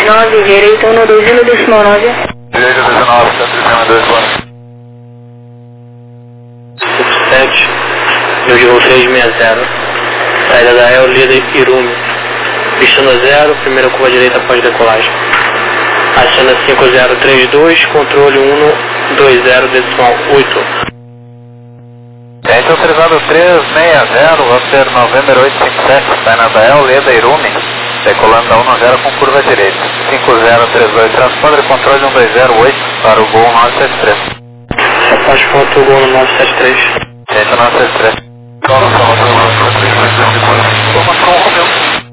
9, direita 121 decimal 9. Direita 19, 132, boa. 7, eu de voo 360. Saída da El, líder Irumi. Pistando a 0, primeira curva direita após decolagem. Aciona 5032, controle 120 decimal 8. Gente autorizado 360, roteiro November 857, sai na Dael, Leda Irumi, decolando da 10 com curva direita. 5032, transponder controle 1208 para o Gol 973. Apache ponto Gol 973. Gente 973. Informação, Romeu.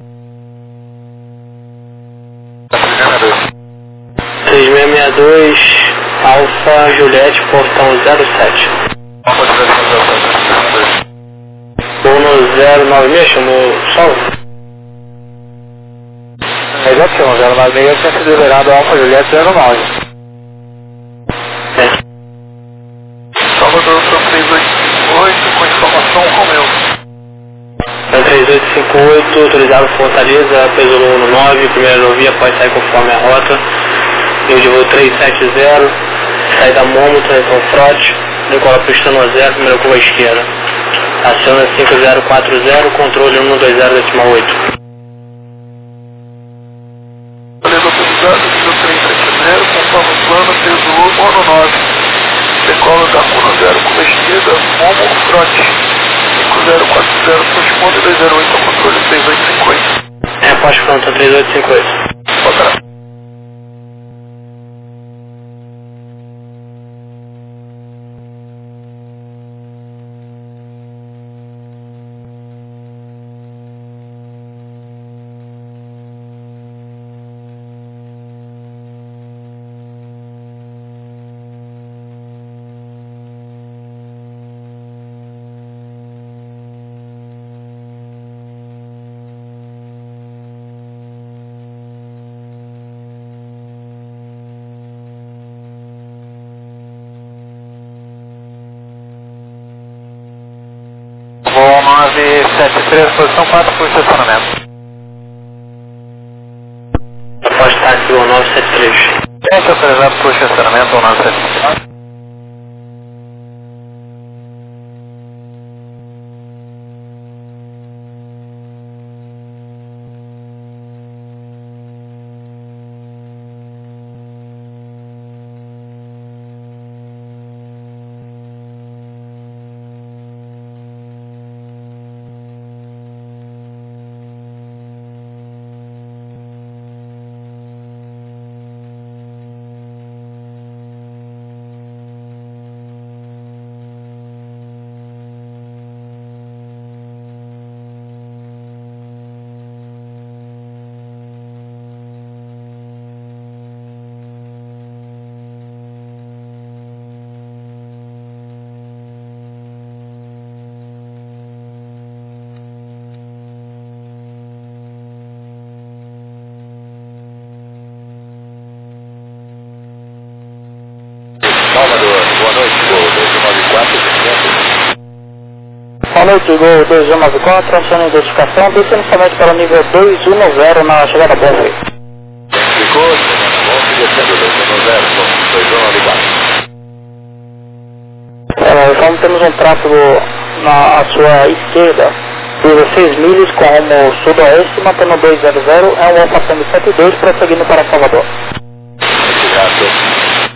3662, Alfa Juliette, portão 07. Bono 096, chamou Sol? Melhor que 096, eu tinha sido liberado Alfa Juliette 09. Salvador, são 3858, com informação Romeu. 3858, autorizado Fortaleza, peso 119, primeira novia, após sair conforme a rota. Eu de voo 370, saída Momo, transição Frote, decola pistando a 0, primeira curva esquerda. Aciona 5040, controle 120 decimal 8. Beleza, autorizado, 370, conforme o plano, peso 1, mono 9. Decola da 10, curva esquerda, Momo, Frote. 5040, responde 208 ao controle 3858. É, Apache pronto, 3858. Boa. Voo 973, posição 4 por estacionamento. Apache táxi Gol 973. Gente autorizado por estacionamento ou 973. Salvador, boa noite, Gol 294. Boa noite, Gol 2194, aciona a identificação, descendo somente para o nível 210 na chegada Bonfim. Ficou, bom, descendo 210, 2194. Então temos um tráfego à sua esquerda, 16 milhas com rumo sudoeste, mantendo 200, é um Alfa 172, prosseguindo para Salvador. Obrigado.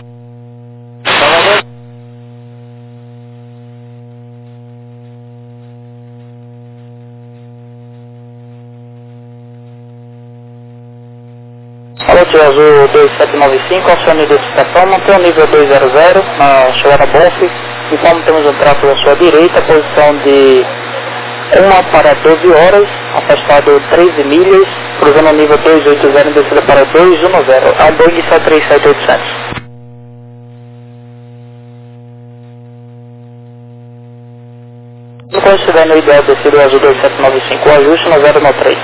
Alô, Azul 2795, acione a identificação, mantém o nível 200 na chegada Bonfim, informe temos um tráfego à sua direita, posição de 1 para 12 horas, afastado 13 milhas, cruzando o nível 280 e descida para 210, a Boeing 737-800. Quando estiver no ideal descido Azul 2795, ajuste no 093.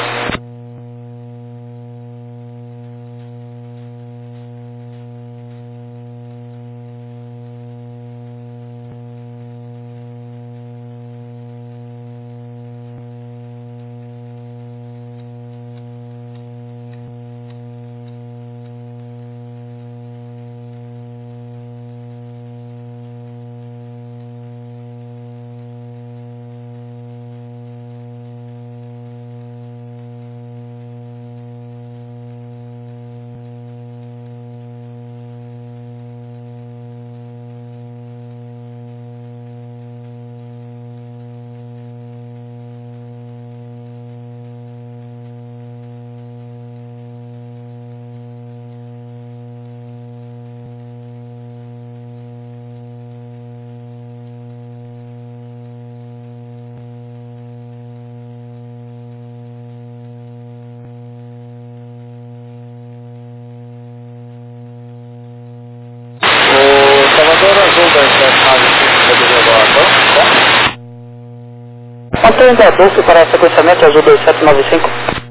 Mantendo a 12 para sequenciamento azul 2795.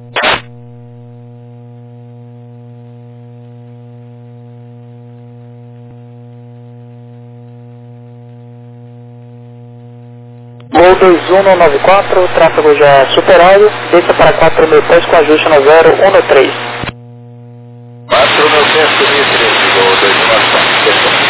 Voo 2194, tráfego já superado, desça para 4.000 pés com ajuste no 013. 4.000 pés, voo 2194.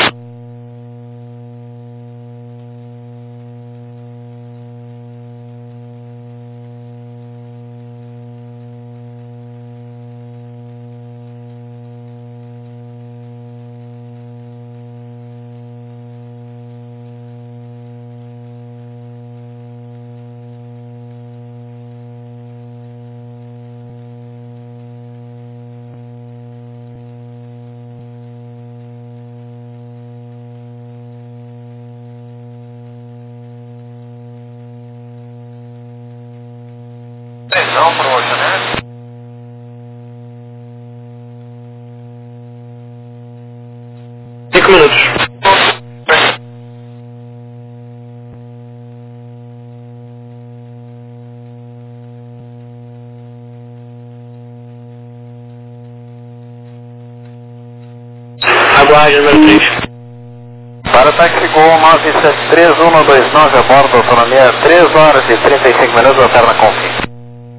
Atenção para o orçamento. Minutos. Aguarde número 3. Para táxi Gol 973-129 a bordo, autonomia 3 horas e 35 minutos, alterna confim.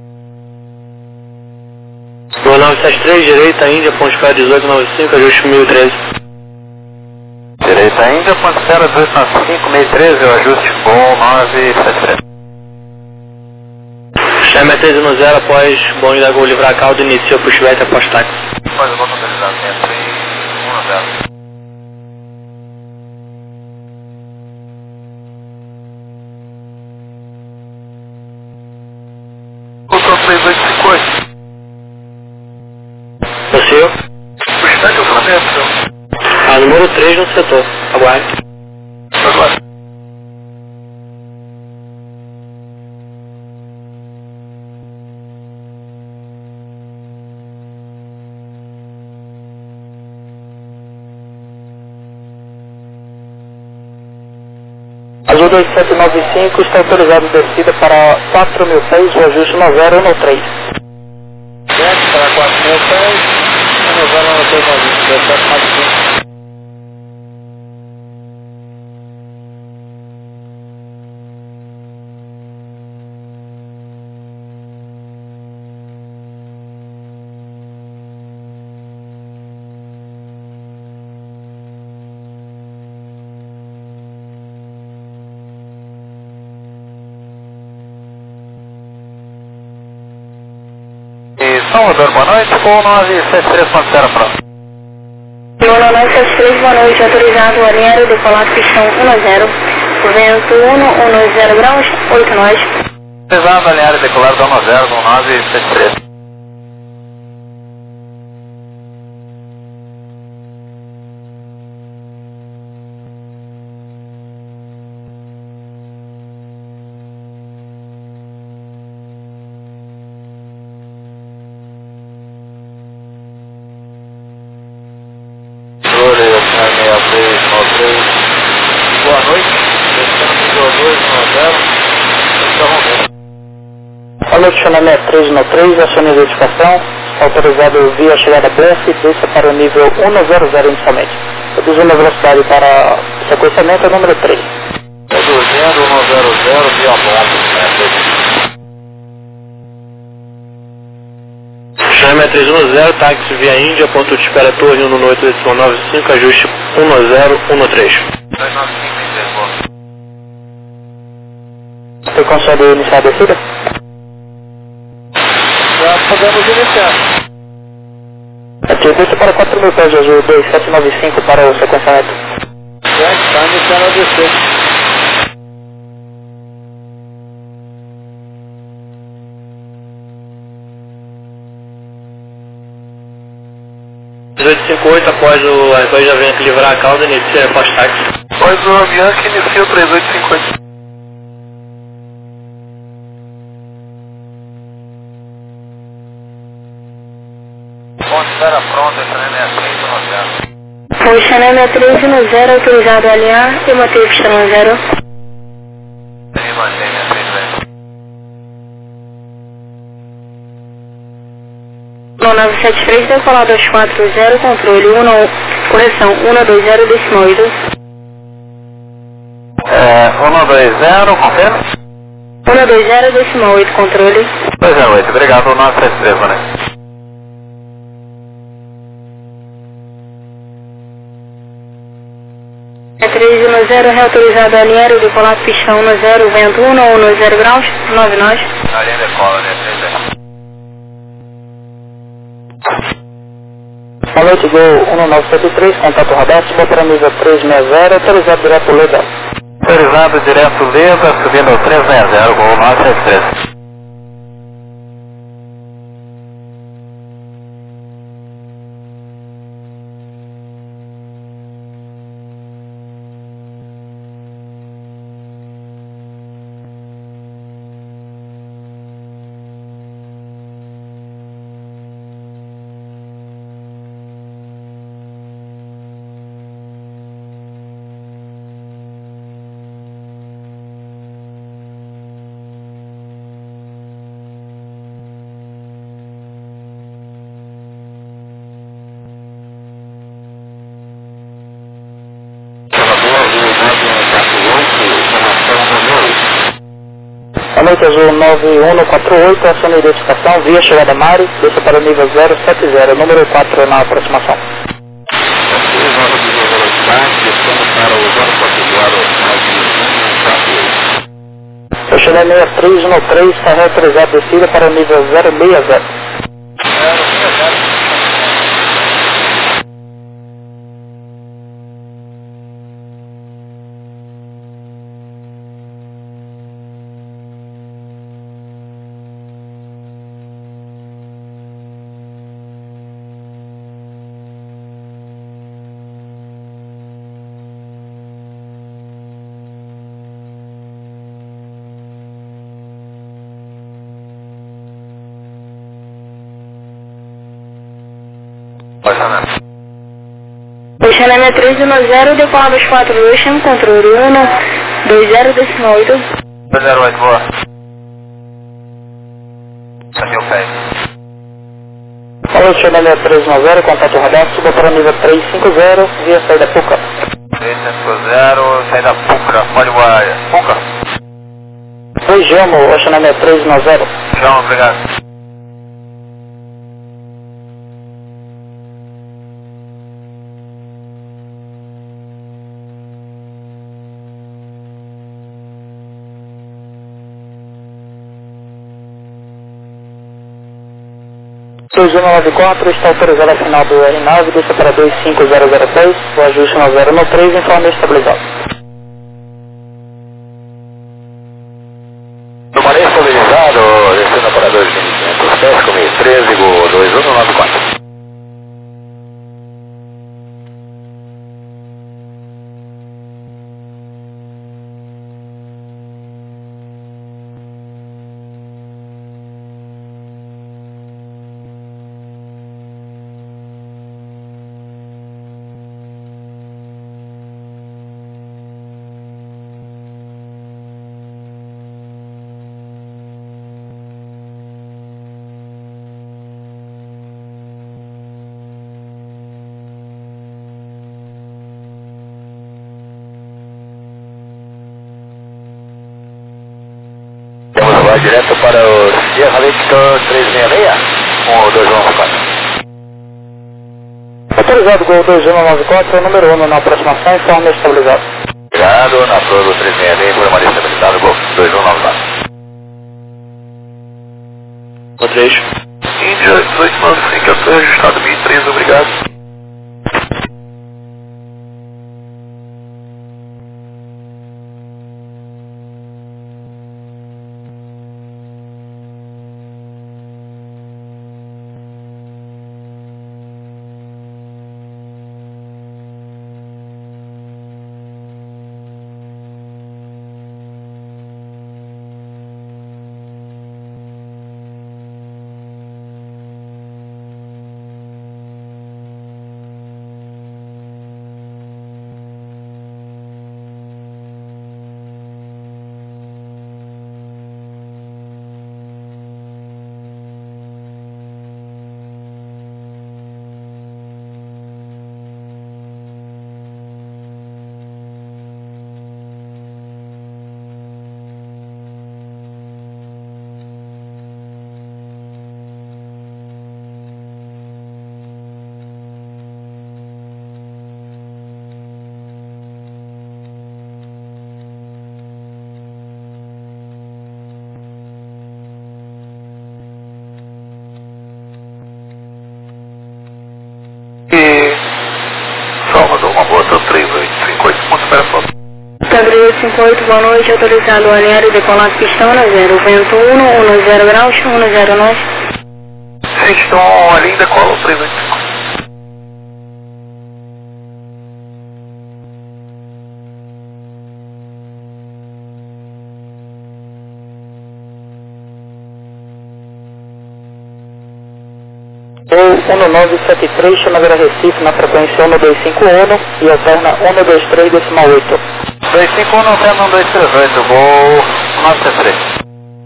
Gol 973, direita Índia, ponte espera 1895, ajuste 1013. Direita Índia, ponte espera 1895, 1013, o ajuste Gol 973. Chame a 310 após Boeing da Gol livrar a cauda, inicia o pushback após táxi. Após o botão deslizado, 63110. Botão 3858. Você? Pushback autonomia, A número 3 no setor. Aguarde. agora. Azul 2795 está autorizado descida para 4.000 pés, o ajuste no 013. Desce para 4.000 pés, renovando no 1795. Salvador, boa noite, Gol 973.0 pronto. Gol 973, boa noite, autorizado a linha aérea decolar pistão 10, vento 110 graus, 8 nós. Pesado, alinhar decolar do 10, Gol 973. Boa noite, Boa noite, Xanamé 313, acione a identificação, autorizado via chegada Bluff, desça para o nível 100 inicialmente. Reduz uma velocidade para sequenciamento é número 3. Reduzindo 100 via bomba, Chame a 310, táxi via Índia, ponto de espera torre 11895, ajuste 1013. 295, Você consegue iniciar a descida? já podemos iniciar. Aqui, desça para 4.000 pés, Azul 2795 para o sequenciamento. Já está iniciando a descer. Após o avião já vem livrar a cauda, inicia após táxi. Após o avião que inicia o 3850. Ponte espera pronta, entrando em 3 no 0. Foi Xanamé 13 no 0, autorizado a alinhar e manter pistão 10. E mantém a 3 973, decolado 240, controle 1, correção 120,8. 120, confirma? 120,8, controle. 208, obrigado, 973, Vanessa. É 310, reautorizado a linha aérea, decolado pista 10, vento 1, 10 graus, 9 nós. A linha decola, né? 310. Boa noite, Gol 1973, contato Roberto, para nível 360, autorizado direto Leda. Autorizado direto Leda, subindo ao 360, Gol 973. Boa noite, Azul 9148, ação de identificação, via chegada Mari, desça para o nível 070, número 4 na aproximação. Oxalá 6313, está reautorizado descida para o nível 060. Oxalá 310, decolado 242, chama controle 120,8. 208, boa. Aqui o pé. Alô, Oxalá 310, contato Roberto, suba para o nível 350, via saída Puca. 350, saída Puca, pode voar. Puca? Oi, Jamo, Oxalá 310. João, obrigado. Pois 194 está autorizado a final do R9, desça para 25006, o ajuste no 013, informe estabilizado. No manejo estabilizado, descendo para 2500 pés, comigo 13, Gol 2194. Vamos voar direto para o Sierra Victor 366, com o 2194. Autorizado Gol 2194, número 1 na aproximação, informe estabilizado. Obrigado, na prova 366, por uma lista habilitada, Gol 2194. O 3. Índia 1895, ação ajustado 1003, obrigado. Espera, por favor. Cadê 58, boa noite, autorizado o alinhar e decolar pistão 10, vento 10 graus, 10 nós. Pistão ali ainda cola 385. Ou 1973, Chanavera Recife, na frequência 1251 e alterna 123 decimal 8. 251 alterna 1238, vou 973.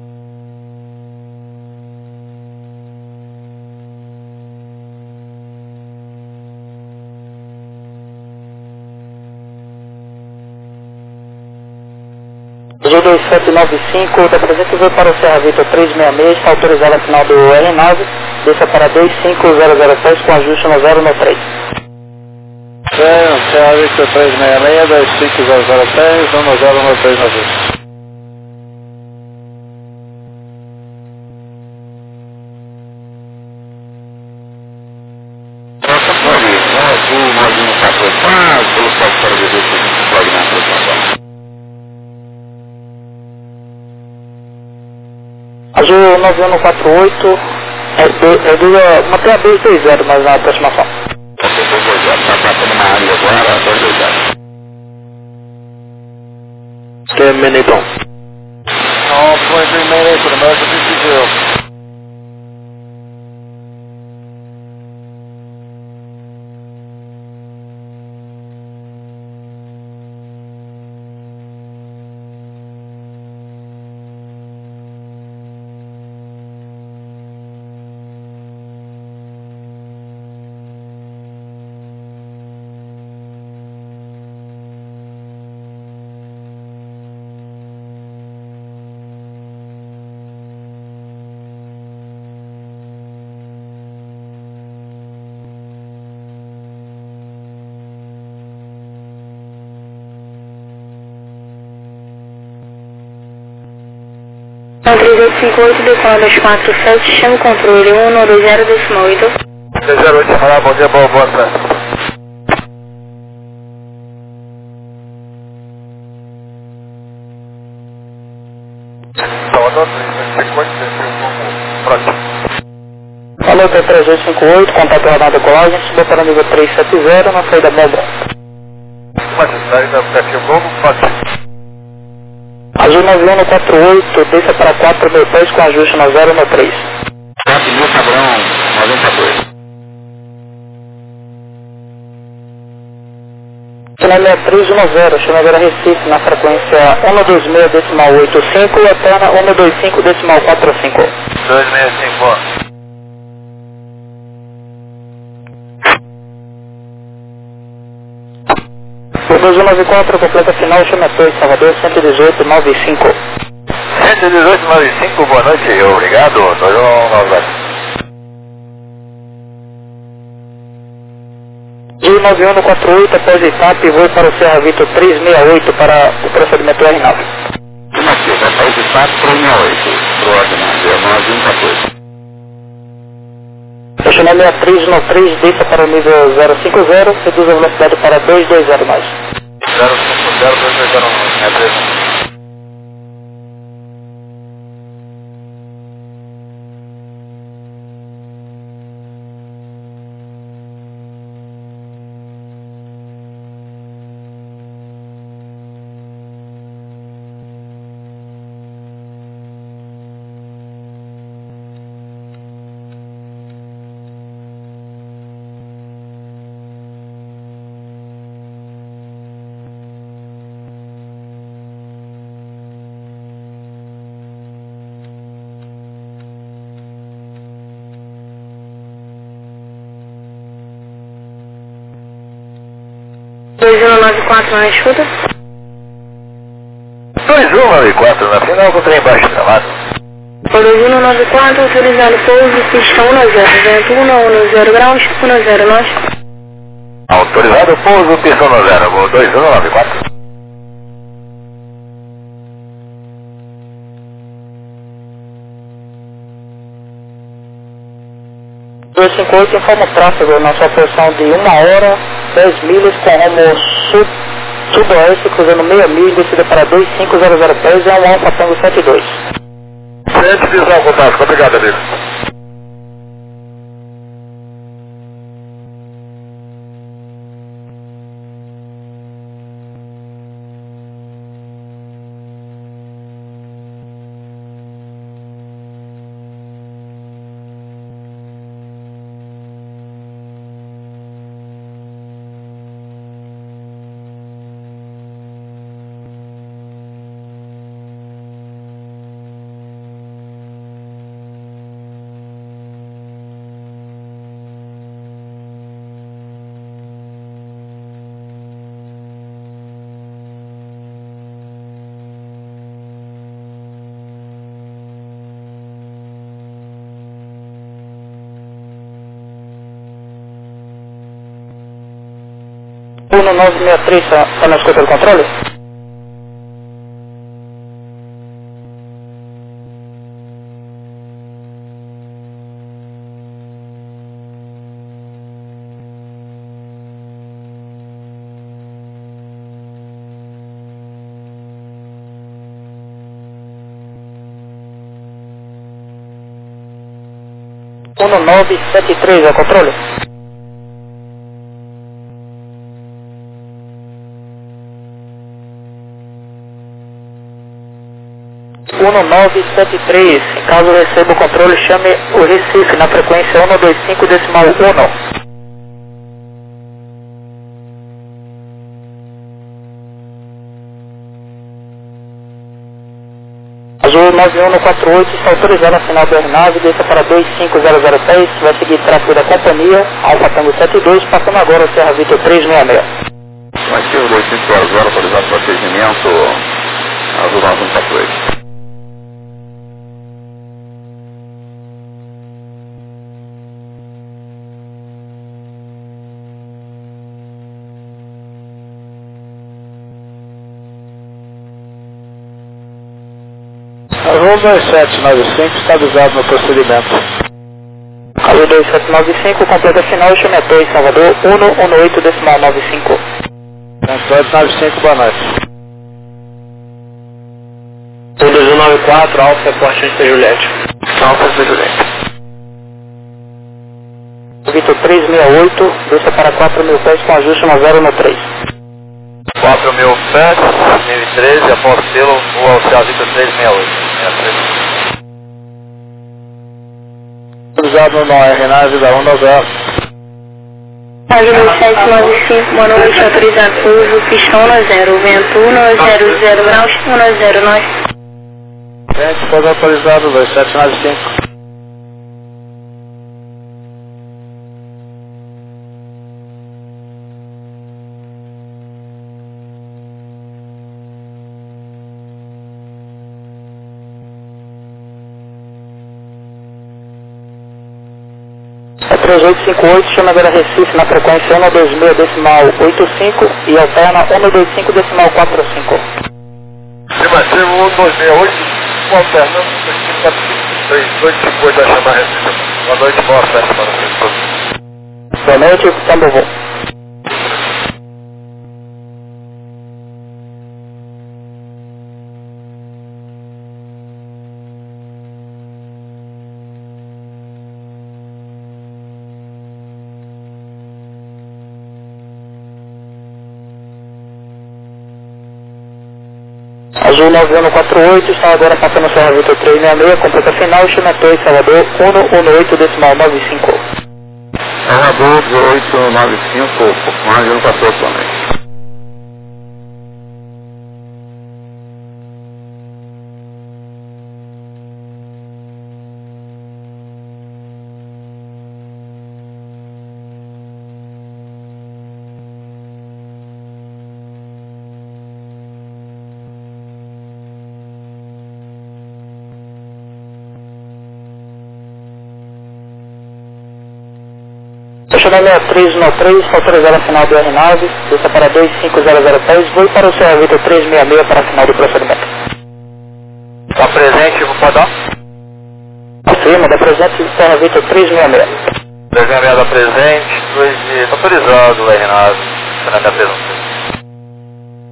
G2795, da presente veio para o Serra Vitor 366, está autorizado a final do R9, desça para 25003 com ajuste no 093. Serra Vitor 366, 25003, 1093 no ajuste. Azul 9148, mantém a B20, mas na aproximação. Que é Menetão. Não, foi primeiro aí, por mais difícil. Então 3858, decola 247, chama o controle 120 decimal 8. 08, falar, bom dia, boa tarde. Salvador 358, próximo. Alô, T3858, contato Renato Decolagem, subiu para nível 370, na saída bomba. Mas saída perfil novo, fácil. Azul 9148, desça para 4002 com ajuste no 093. 4000 padrão 92. Chanel 310, Chanavera Recife, na frequência 126 decimal 85 e alterna 125 decimal 45. 265. O 2194, completa final, Chametão, Salvador, 11895. 11895, boa noite, obrigado. 2194. G9148, após etapa, e voo para o Serra Vitor 368 para o procedimento R9. Aqui, após etapa 368, pro ordenamento, 9114. Chanel 6393, desça para o nível 050, reduz a velocidade para 220 mais. 050, 220, é 3. na escuta. 2194 na final com o trem embaixo do gramado. 2194, autorizado pouso, pista 10, vento 10 graus, 10 nós. Autorizado pouso, pista 10, voo 2194. informa o tráfego na sua posição de 1 hora, 10 milhas com rumo Sudoeste, cruzando meia milha, descida para 25000 pés, é um Alfa Tango 72. Frente, visão, contato. Obrigado, amigo. Uno 963, está na escuta do controle? Uno 973, é o controle? Uno 973, caso receba o controle, chame o Recife na frequência 125.1. Azul 9148 está autorizado a final da aeronave, desça para 25000 pés, vai seguir tráfego da companhia, Alfa Tango 72, passando agora o Serra Vitor 366. Aqui o 250 autorizado para atendimento, Azul 9148. Azul 2795 está avisado no procedimento. Azul 2795, completa final, chame a torre Salvador 118.95. 2795, boa noite. 2194, Alfa, reporte de Juliette. Alfa de Juliette. Vitor 368, desça para 4.000 pés com ajuste no 0 no 3. 4.000 pés, 2013, Apostelo, Rua Oficial Vitor 368. Autorizado no RNAV da 190. Rádio 2795, boa noite, autorizado pouso, pistão 10, vento 100 graus, 109. Gente, todo autorizado 2795. É 3858, chama agora Recife na frequência 126.85 e alterna 125.45. Afirmativo 1268, alternando 258 vai chamar Recife. Boa noite, boa festa para vocês. Boa noite, Tambovo. Azul 9148, está agora passando o Serra Vitor 366, completa final, chama torre Salvador 118.95. Salvador 1895, mais um passou também. Chama 6313, autorizada a final do R9, desça para 2500 pés, vou para o Serra Vitor 366 para a final do procedimento. Está presente, vou podar? Afirma, da presente Serra Vitor 366. 366 da presente, 2 de autorizado, R9, na minha pergunta.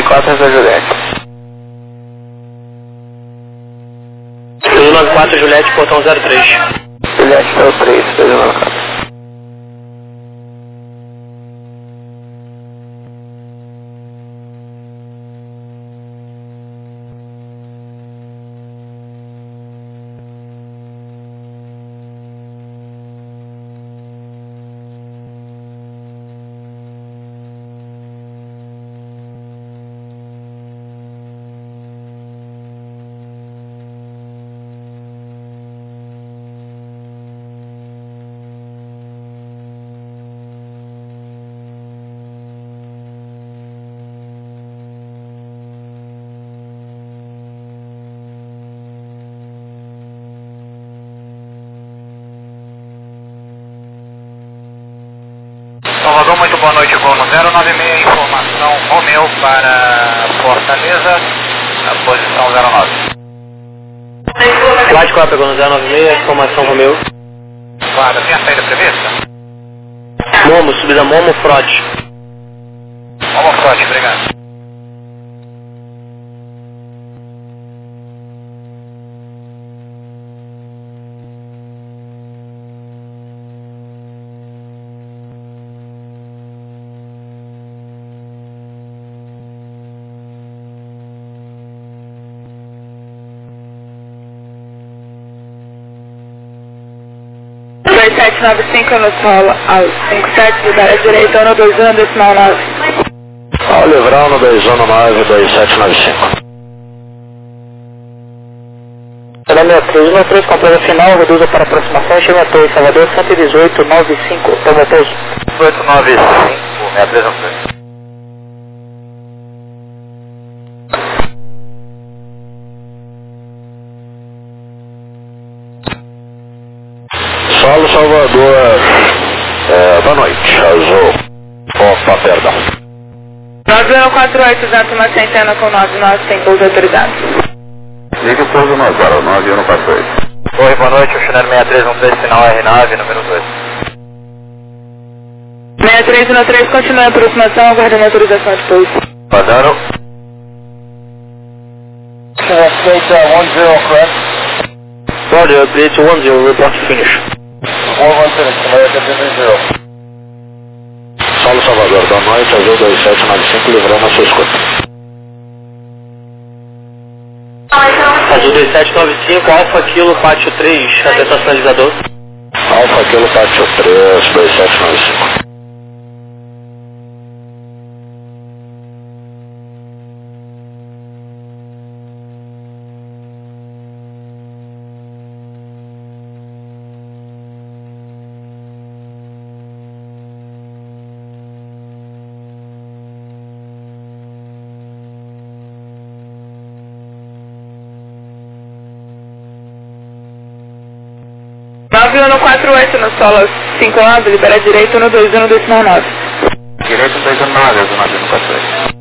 94 da Juliette. 294 Juliette, portão 03. Juliette 03, 294. Salvador, muito boa noite, voo no 096, informação Romeu para Fortaleza, na posição 09. Flight 4 pegou no 096, informação Romeu. Claro, tem a saída prevista? Momo, subida Momo, Frode. Vamos forte, obrigado. Dois 795 no solo, ao 57, libera direito, ano 21, decimal 9. Ao Livrão no 219, 2795. Telâmia 313, completa final, reduza para aproximação, chega em Salvador, 11895, toma pouso. 895, 6313. Solo Salvador, boa noite, azul. Opa, perdão. 9148, usando uma centena com 99, tem pouso autorizado. Liga o pouso no 9148. Oi, boa noite, o Channel 6313, sinal R9, número 2. 6313, continua a aproximação, aguardando a autorização de pouso. Pagaram. Aceita 10, correct? Roger, update 10, report finish. 116, Solo Salvador, boa noite, azul 2795, livrando a sua escuta. Azul 2795, Alfa Kilo, Pátio 3, atenção sinalizador. Alfa Kilo Pátio 3, 2795. No 48 no solo 59, libera direito no 21, decimal 9. Direito 219, azul 9148.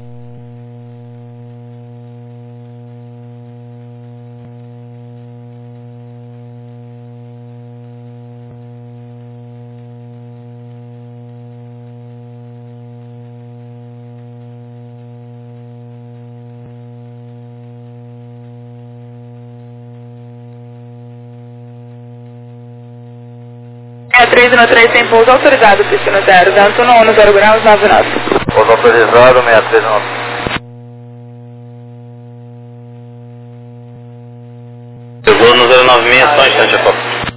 É 313 tem pouso autorizado, destino 0, dentro no 1, 0 graus, 99. Pouso autorizado, 639. Pegou no 096, só um instante, a copa.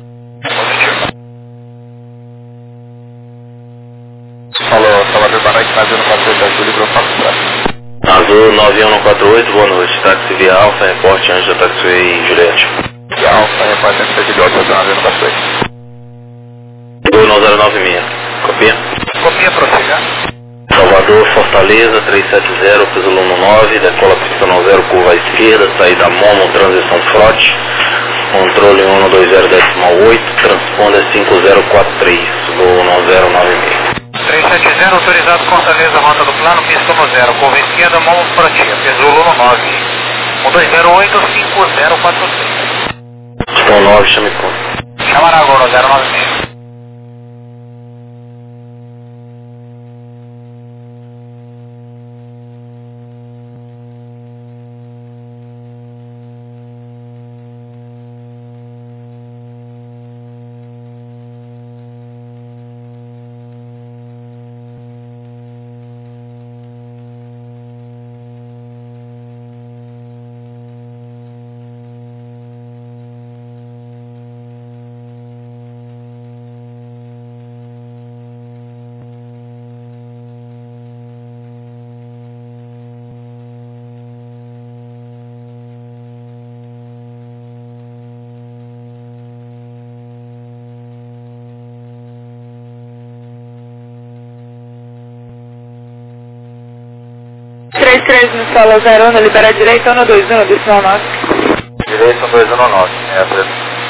Falou, Salvador, boa noite, navio no 48, azul, livrou para o braço. Azul 9147, boa noite, táxi via Alfa, reporte antes da taxiway Juliette. E Alfa, repórter de Pedilhota, azul, navio no 48. Pegou no 096, copia. Copia, prossiga. Salvador, Fortaleza, 370, piso Luno 9, decola pista 0, curva à esquerda, saída Momo, transição Frode, controle 120.8, transponder 5043, voo no 096. 370, autorizado Fortaleza, rota do plano, pista no 0, curva esquerda, Momo Frontier, peso Luno 9, 120.8, 5043. Estão 9, chame ponto. Chamará agora 096. 63 no solo 01, libera direito 121, decisão 9. Direito 219, 63.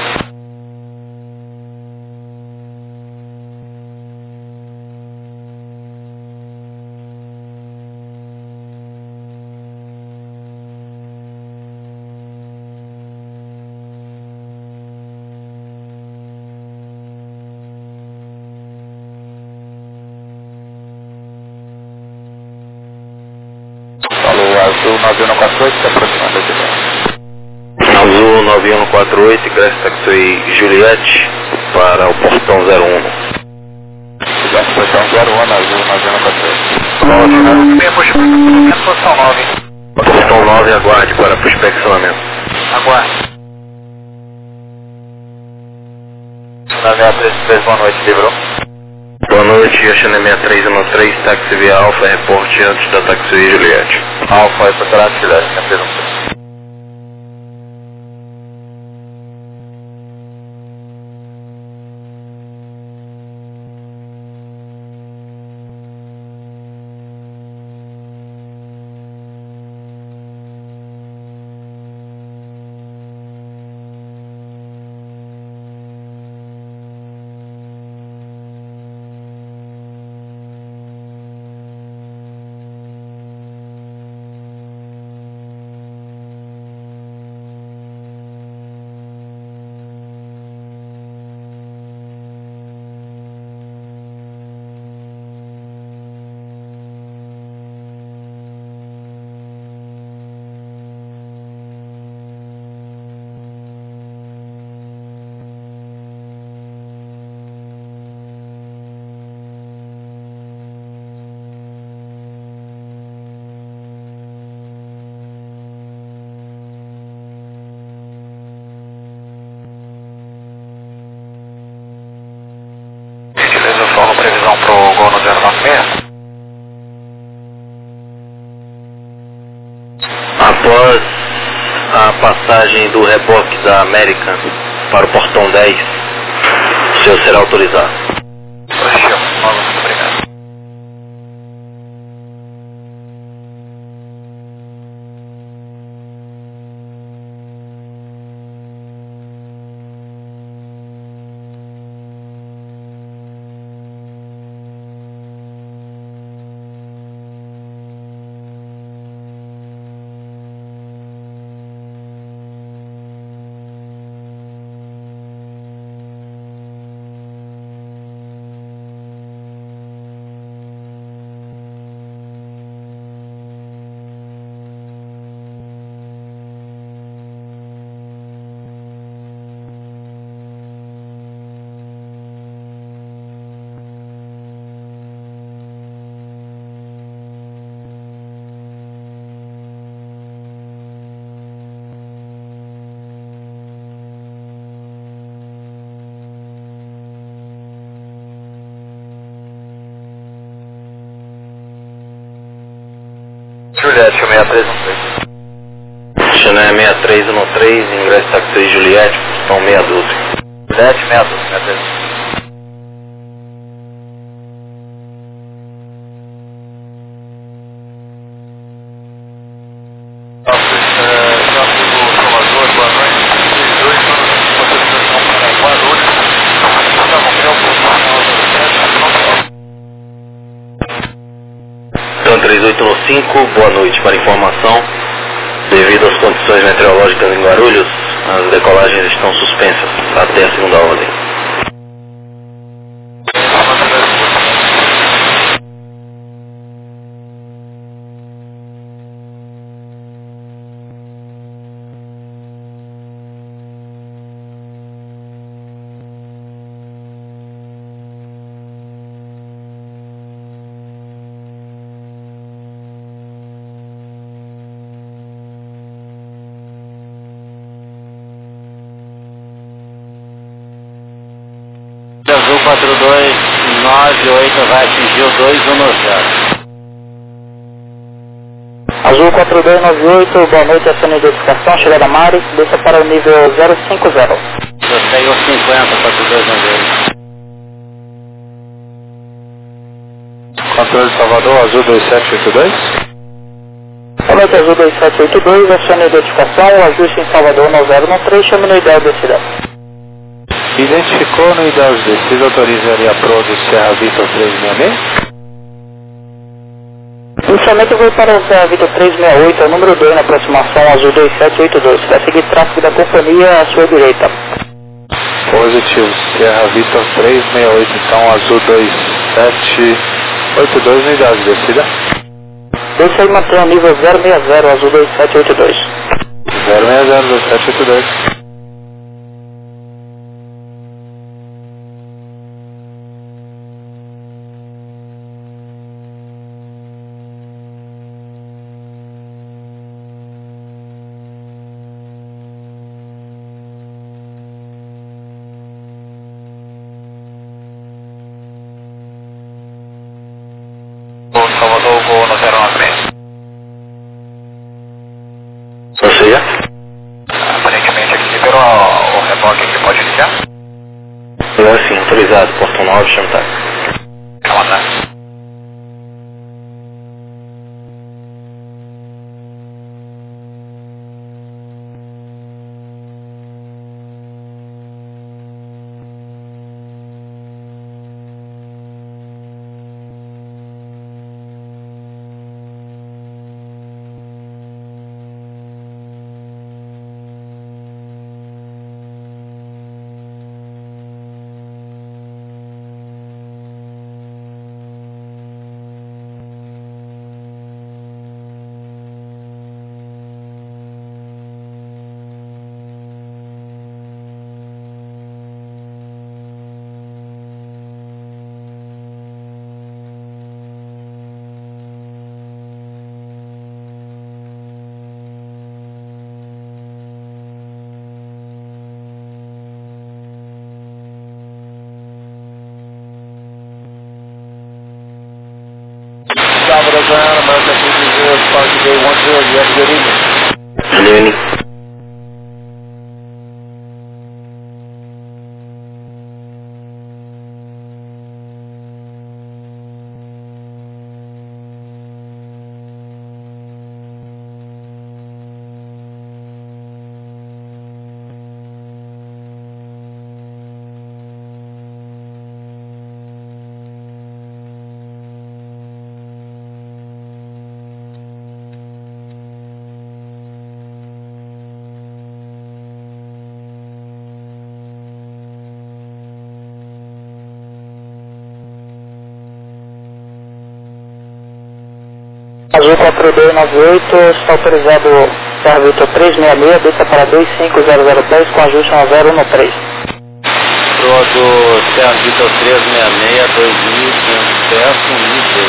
Azul 9148, se aproximando aqui. Azul 9148, ingressa taxi Juliette para o portão 01. Portão 01, Azul 9148. Meia puxa, posição 9. Portão 9, aguarde para prospeccionamento. Aguarde. Na 633, boa noite, livrou. Boa noite, China 6313, táxi via Alfa, reporte antes da taxi Juliette. Alfa, reportará Juliette, 613. Previsão pro gol no 096. Após a passagem do reboque da American para o portão 10, o senhor será autorizado. Preencheu. Muito obrigado. Juliette, 6313. China 6313, ingresso taxi Juliette, portão 612. Juliette, 612, 63. Então 3815, boa noite. Para informação, devido às condições meteorológicas em Guarulhos, as decolagens estão suspensas até a segunda ordem. Azul 4298 vai atingir o 210. Azul 4298, boa noite, ação de identificação, chegada Mari, desça para o nível 050. Eu tenho 50, 4298. Controle de Salvador, Azul 2782. noite, Azul 2782, acione a identificação, ajuste em Salvador 9013, chame no ideal descida. Identificou no ideal de descida, autorizaria a Pro do Serra Vitor 366? Inicialmente eu vou para o Serra Vitor 368, é o número 2 na aproximação Azul 2782. Vai seguir tráfego da companhia à sua direita. Positivo, Serra Vitor 368, então Azul 2782 no ideal de descida. Deixa aí manter o nível 060, Azul 2782. 060, 2782. Salvador, voo no 093. Prossiga. Aparentemente aqui liberou o reboque aqui, pode iniciar? Sim, autorizado, portão 9, chama táxi. Calma, tá? Salvador Ground, American 220, Spark Day 10, you have a good evening. Good evening. Azul 4298, está autorizado Serra Vitor 366, desça para 25010 com ajuste a 013. Pro do Serra Vitor 366, 2500 pés, no nível.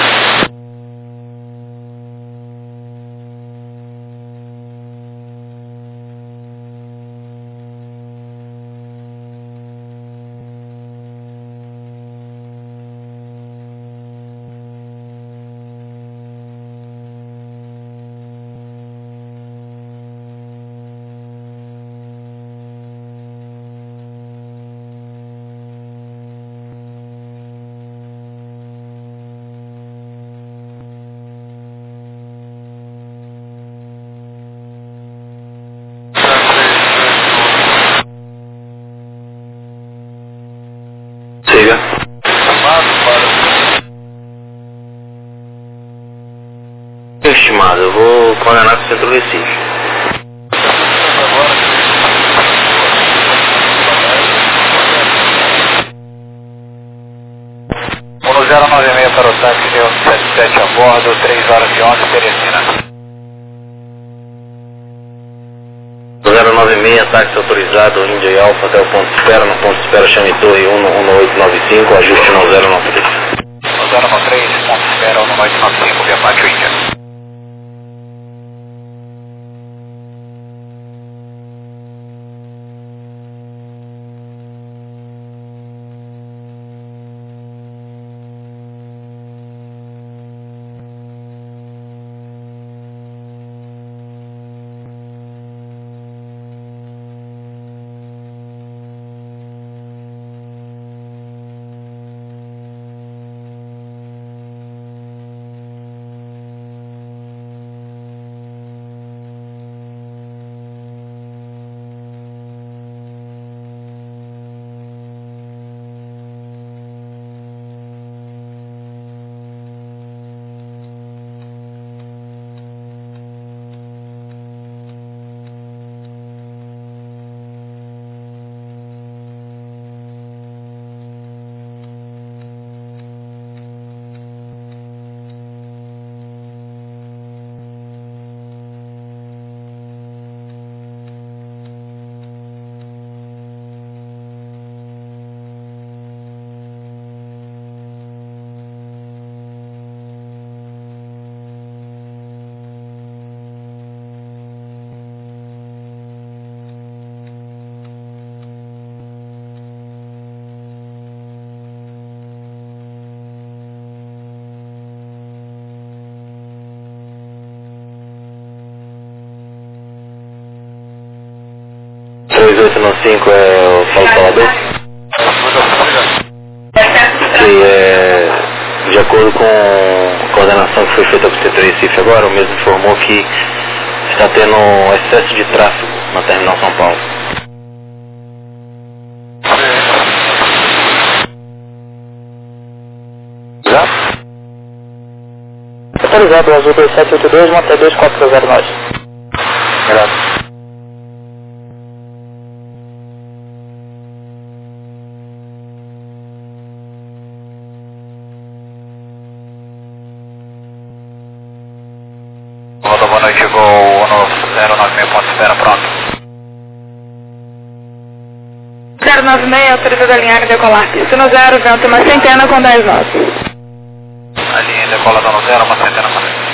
Siga. Estimado, eu vou condenar com o Centro Recife. O 096 para o táxi, deu 77 a bordo, 3 horas e 11, Teresina. 096, táxi autorizado, Índia e Alfa até o ponto de espera, no ponto de espera chame Torre 11895, ajuste no 093. No 093, ponto de espera 1895, via Pátio Índia. 95 é o Paulo Salvador? E de acordo com a coordenação que foi feita para o setor Recife agora, o mesmo informou que está tendo um excesso de tráfego na Terminal São Paulo. Já? Autorizado, Azul 2782, Monte 2409. Graças. Volta, boa noite, chegou o 096, ponto de espera, pronto. 096, autorizado a linha decolar, pista no 0, vento uma centena com 10 nós. A linha decola no 0, uma centena com 10.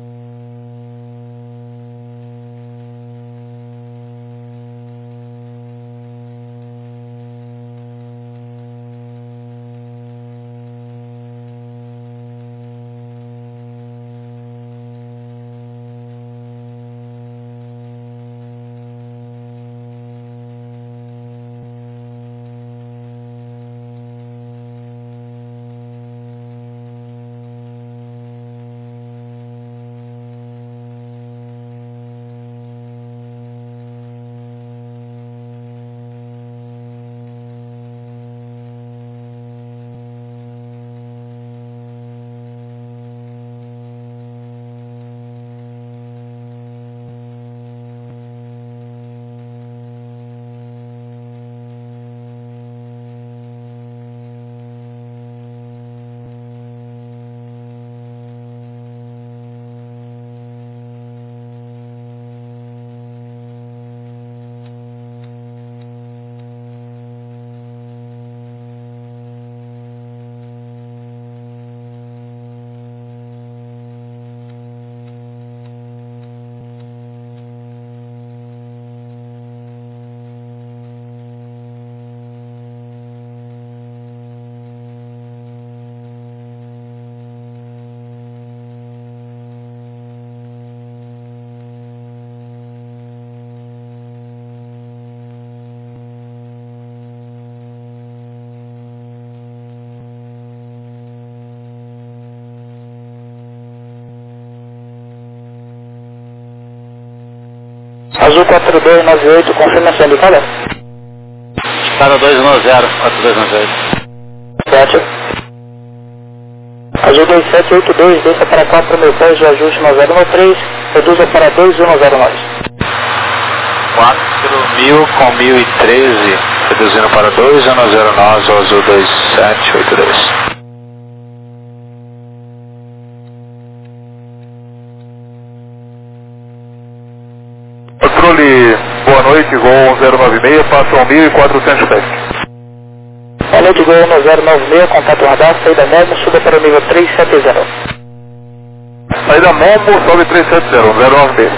Azul 4298, confirmação de cada? Escada 210, 4298. 7. Azul 2782, desça para 4.010 de ajuste no 013, reduza para 2109. 4.000 com 1.013, reduzindo para 2109, o Azul 2782. Controle, boa noite, Gol 096, passa 1.400 pés. Boa noite, Gol 1096, contato radar, saída Momo, suba para o nível 370. Saída Momo, sobe 370, 09B.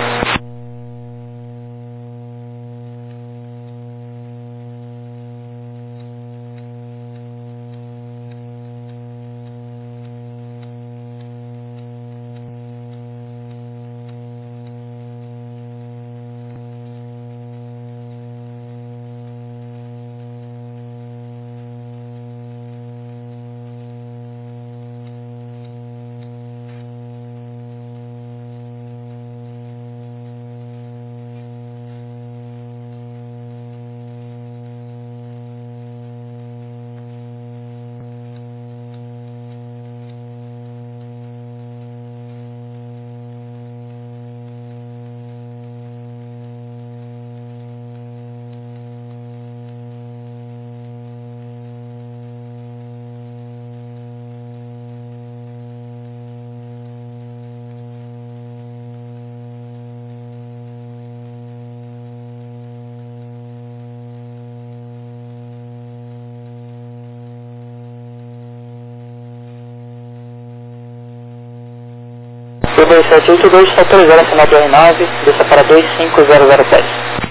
O 2782 está autorizado a final do R9, desça para 25007.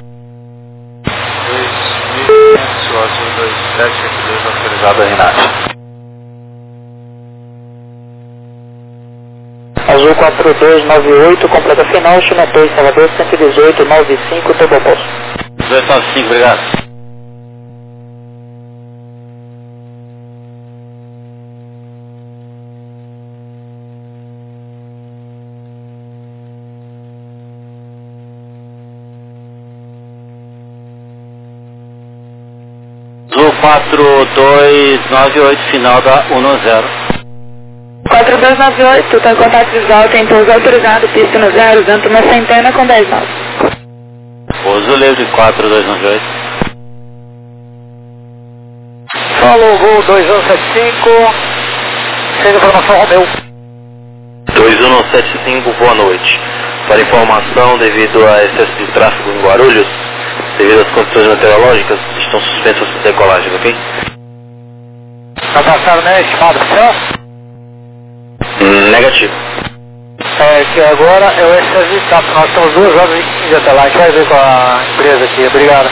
2.500, o Azul 2782, autorizado a Renate. Azul 4298, completa final, China 2, Salvador 11895, Turbo Posto. 295, obrigado. 4298, final da 10. 4298, tá em contato visual, tem pouso autorizado, pista no 0, vento uma centena com 10 nós. Pouso livre 4298. Falou, Gol 2175, sem informação, Romeu. 2175, boa noite. Para informação, devido a excesso de tráfego em Guarulhos, devido às condições meteorológicas, estão suspensas as decolagens, ok? Tá passando, né, estimado oficial? Negativo. Que agora é o excesso de tráfego, nós estamos 2 horas e 15 até lá, a gente vai ver com a empresa aqui, obrigado.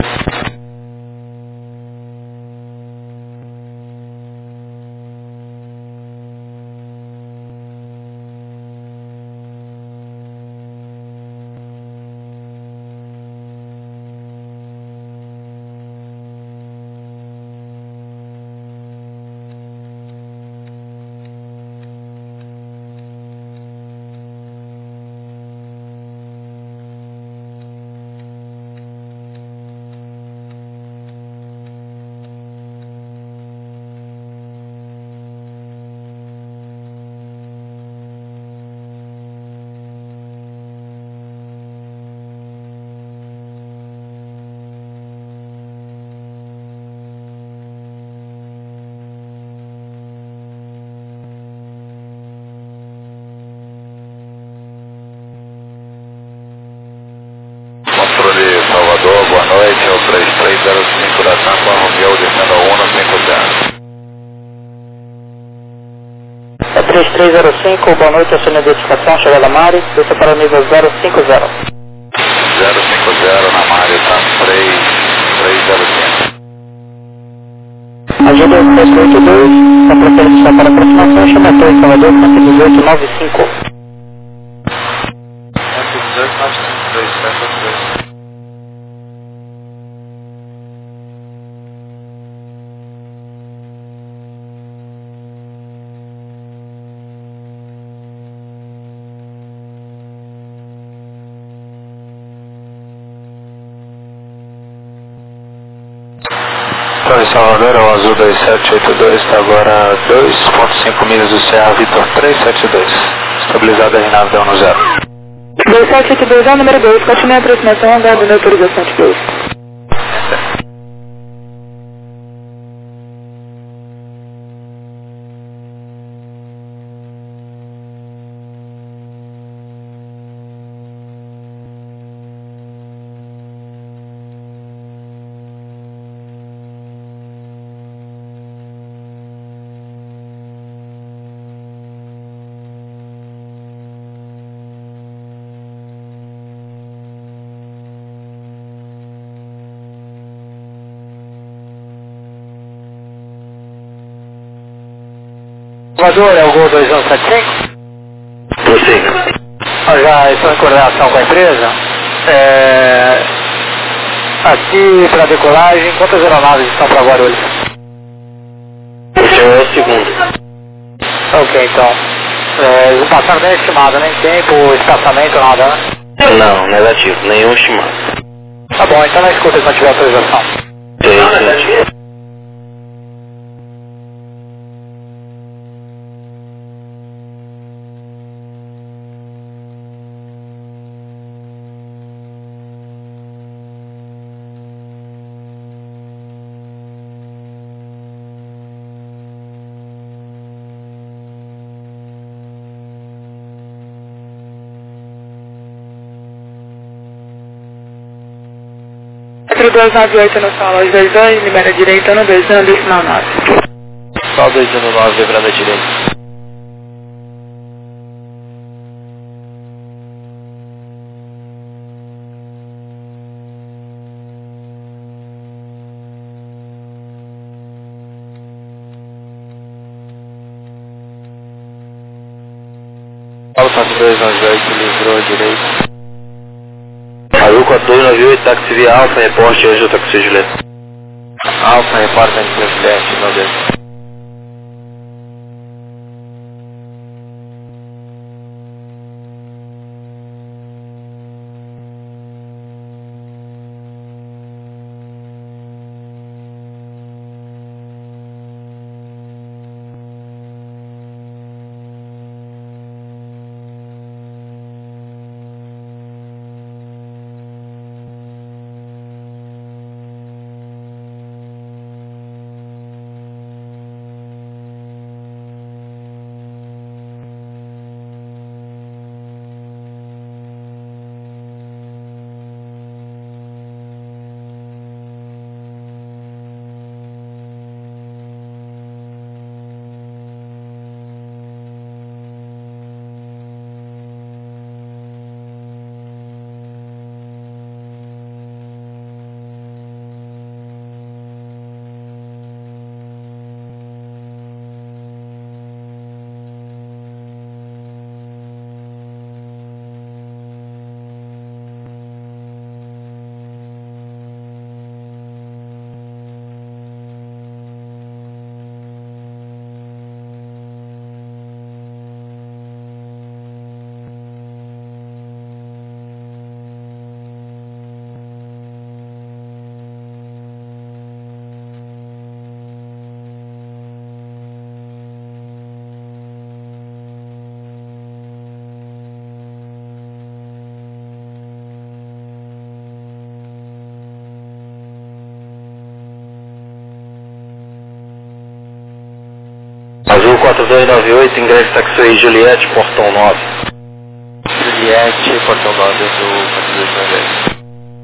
Controle Salvador, boa noite, é o 3305 da Tampa, Romeu descendo a 150. É 3305, boa noite, a sua identificação, chegada Mari, desça para o nível 050. 050 na Mário, tá 3305. Ajuda 782, a preferência para aproximação, chama Torre Salvador, 11895. 118.953. Torre Salvador, é o Azul 2782, está agora 2.5 milhas do Serra Vitor 372, estabilizada a RNAV da 10. 2782 é o número 2, continue a aproximação, aguardando a autorização de 2. Salvador, é o Gol 2175? Prossiga. Já estou em coordenação com a empresa. Aqui para decolagem, quantas aeronaves estão para Guarulhos? O senhor é o segundo. Ok, então. Eles não passaram nem estimado, nem tempo, espaçamento, nada, né? Não, negativo, nenhum estimado. Tá bom, então na escuta quando tiver autorização. Sim. Entre 298 no solo, 22, libera direita no 2, ando sinal 9. Só 219, livrando a direita. Alfa 298, livrou a direita. Azul 4298, táxi via Alfa, reporte hoje do táxi Julieta. Alfa, reporta de presidente, 90. Santos 298, ingresso taxi Juliette, portão 9. Juliette, portão 9 do 4290.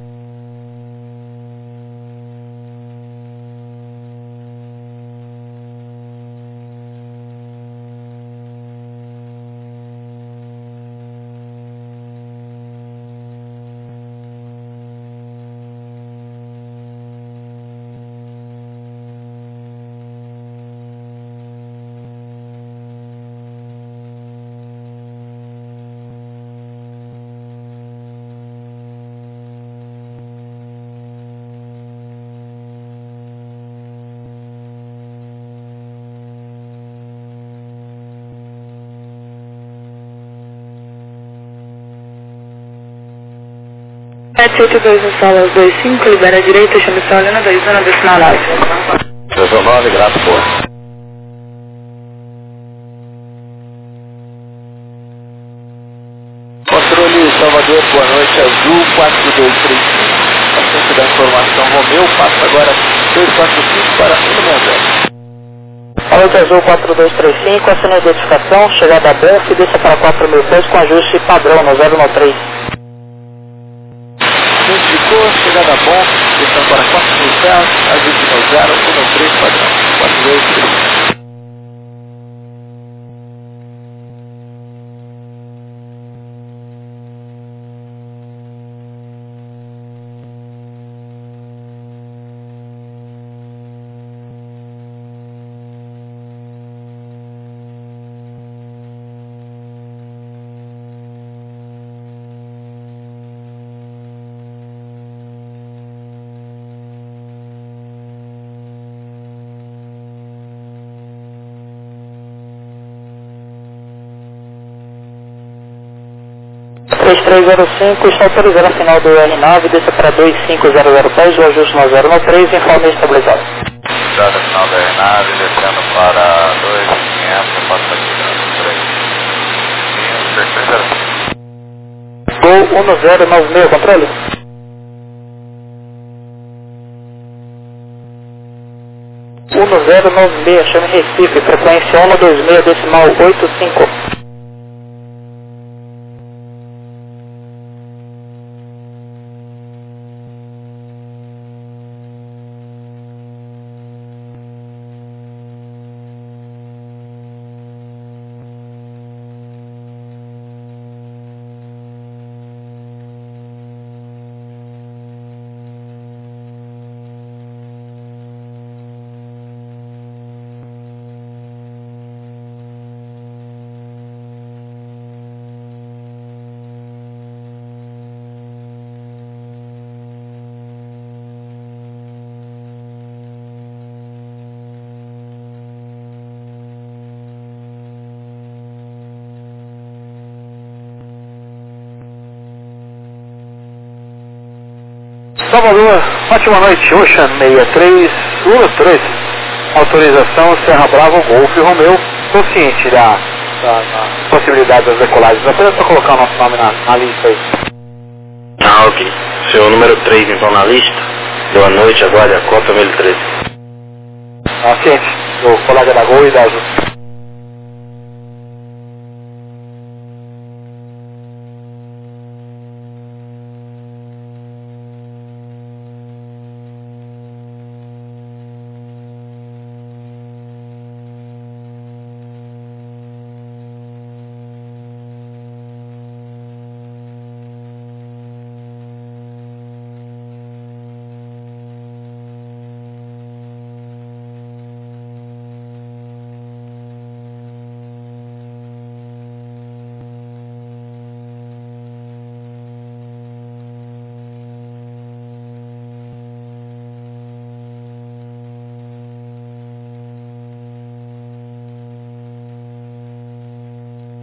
no sala 25, libera a direita, chame Paulina, 21, decimal 9. 19, grato por. Controle Salvador, boa noite, Azul 4235. Paciente da informação Romeu, passa agora 245 para 190. Boa noite, Azul 4235, aciona a identificação, chegada a Banff, desça para 4.000 pés com ajuste padrão no 093. Identificou, chegada bom, estão para 4.000 pés, ajuste no 013 padrão, 4235. está autorizando a final do R9, desça para 2500 pés, o ajuste no 013, informe estabilizado. Dada a final do R9, descendo para 2500, passa aqui no 3. Gol 1096, controle. chame Recife, frequência 126, decimal 85. Salvador, ótima noite, Ocean 6313, autorização Serra Bravo, Golf Romeu, estou ciente da possibilidade das decolagens, apenas para colocar o nosso nome na lista aí. Ah, ok. Seu número 3 então na lista, boa noite, aguarde a cota 1013. Ciente, do colega da Gol e da Azul.